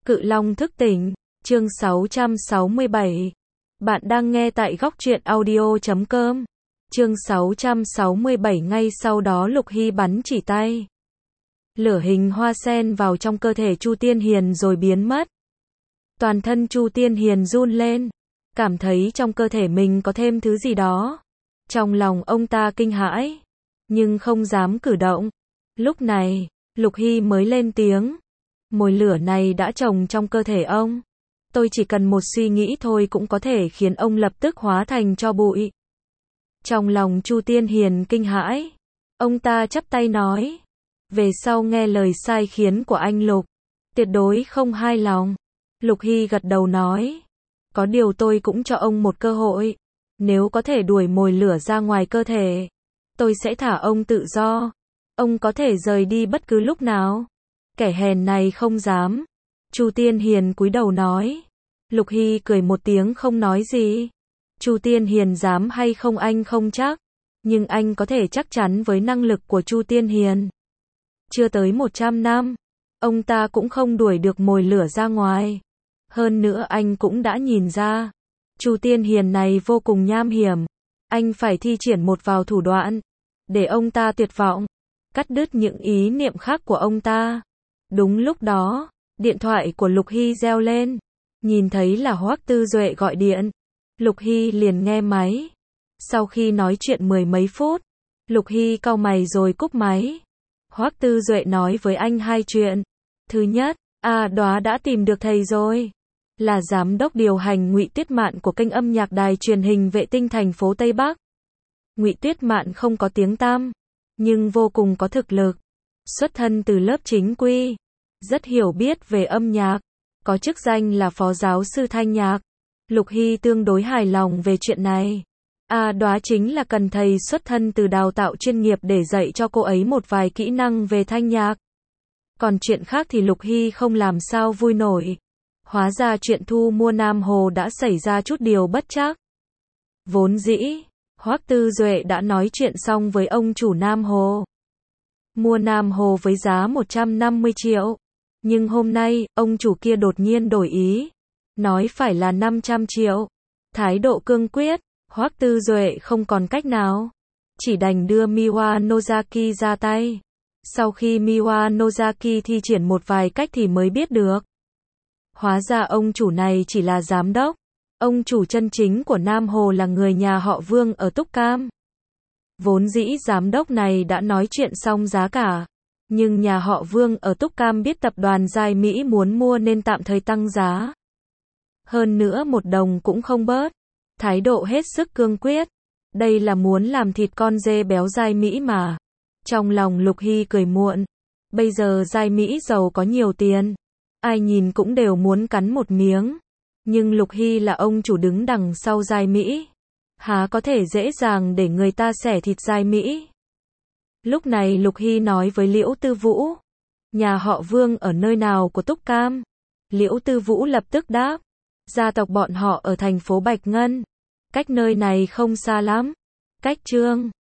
Cự Long thức tỉnh, chương 667. Bạn đang nghe tại góc truyện audio.com. Chương 667. Ngay sau đó Lục Hy bắn chỉ tay. Lửa hình hoa sen vào trong cơ thể Chu Tiên Hiền rồi biến mất. Toàn thân Chu Tiên Hiền run lên, cảm thấy trong cơ thể mình có thêm thứ gì đó. Trong lòng ông ta kinh hãi, nhưng không dám cử động. Lúc này, Lục Hy mới lên tiếng. Mồi lửa này đã trồng trong cơ thể ông. Tôi chỉ cần một suy nghĩ thôi cũng có thể khiến ông lập tức hóa thành tro bụi. Trong lòng Chu Tiên Hiền kinh hãi, ông ta chắp tay nói. Về sau nghe lời sai khiến của anh Lục, tuyệt đối không hài lòng. Lục Hy gật đầu nói. Có điều tôi cũng cho ông một cơ hội. Nếu có thể đuổi mồi lửa ra ngoài cơ thể, tôi sẽ thả ông tự do. Ông có thể rời đi bất cứ lúc nào. Kẻ hèn này không dám. Chu Tiên Hiền cúi đầu nói. Lục Hy cười một tiếng không nói gì. Chu Tiên Hiền dám hay không anh không chắc, nhưng anh có thể chắc chắn với năng lực của Chu Tiên Hiền. Chưa tới 100 năm, ông ta cũng không đuổi được mồi lửa ra ngoài. Hơn nữa anh cũng đã nhìn ra, Chu Tiên Hiền này vô cùng nham hiểm. Anh phải thi triển một vào thủ đoạn, để ông ta tuyệt vọng, cắt đứt những ý niệm khác của ông ta. Đúng lúc đó, điện thoại của Lục Hy reo lên. Nhìn thấy là Hoắc Tư Duệ gọi điện. Lục Hy liền nghe máy. Sau khi nói chuyện mười mấy phút, Lục Hy cau mày rồi cúp máy. Hoắc Tư Duệ nói với anh hai chuyện. Thứ nhất, Đóa đã tìm được thầy rồi. Là giám đốc điều hành Ngụy Tuyết Mạn của kênh âm nhạc đài truyền hình vệ tinh thành phố Tây Bắc. Ngụy Tuyết Mạn không có tiếng tăm, nhưng vô cùng có thực lực. Xuất thân từ lớp chính quy, rất hiểu biết về âm nhạc, có chức danh là phó giáo sư thanh nhạc. Lục Hy tương đối hài lòng về chuyện này. Đóa chính là cần thầy xuất thân từ đào tạo chuyên nghiệp để dạy cho cô ấy một vài kỹ năng về thanh nhạc. Còn chuyện khác thì Lục Hy không làm sao vui nổi. Hóa ra chuyện thu mua Nam Hồ đã xảy ra chút điều bất trắc. Vốn dĩ, Hoắc Tư Duệ đã nói chuyện xong với ông chủ Nam Hồ. Mua Nam Hồ với giá 150 triệu. Nhưng hôm nay, ông chủ kia đột nhiên đổi ý. Nói phải là 500 triệu. Thái độ cương quyết, Hoắc Tư Duệ không còn cách nào. Chỉ đành đưa Miwa Nozaki ra tay. Sau khi Miwa Nozaki thi triển một vài cách thì mới biết được. Hóa ra ông chủ này chỉ là giám đốc. Ông chủ chân chính của Nam Hồ là người nhà họ Vương ở Túc Cam. Vốn dĩ giám đốc này đã nói chuyện xong giá cả. Nhưng nhà họ Vương ở Túc Cam biết tập đoàn Giai Mỹ muốn mua nên tạm thời tăng giá. Hơn nữa 1 đồng cũng không bớt. Thái độ hết sức cương quyết. Đây là muốn làm thịt con dê béo Giai Mỹ mà. Trong lòng Lục Hy cười muộn. Bây giờ Giai Mỹ giàu có nhiều tiền. Ai nhìn cũng đều muốn cắn một miếng. Nhưng Lục Hy là ông chủ đứng đằng sau Giai Mỹ. Há có thể dễ dàng để người ta xẻ thịt Giai Mỹ. Lúc này Lục Hy nói với Liễu Tư Vũ. Nhà họ Vương ở nơi nào của Túc Cam? Liễu Tư Vũ lập tức đáp. Gia tộc bọn họ ở thành phố Bạch Ngân. Cách nơi này không xa lắm. Cách Trương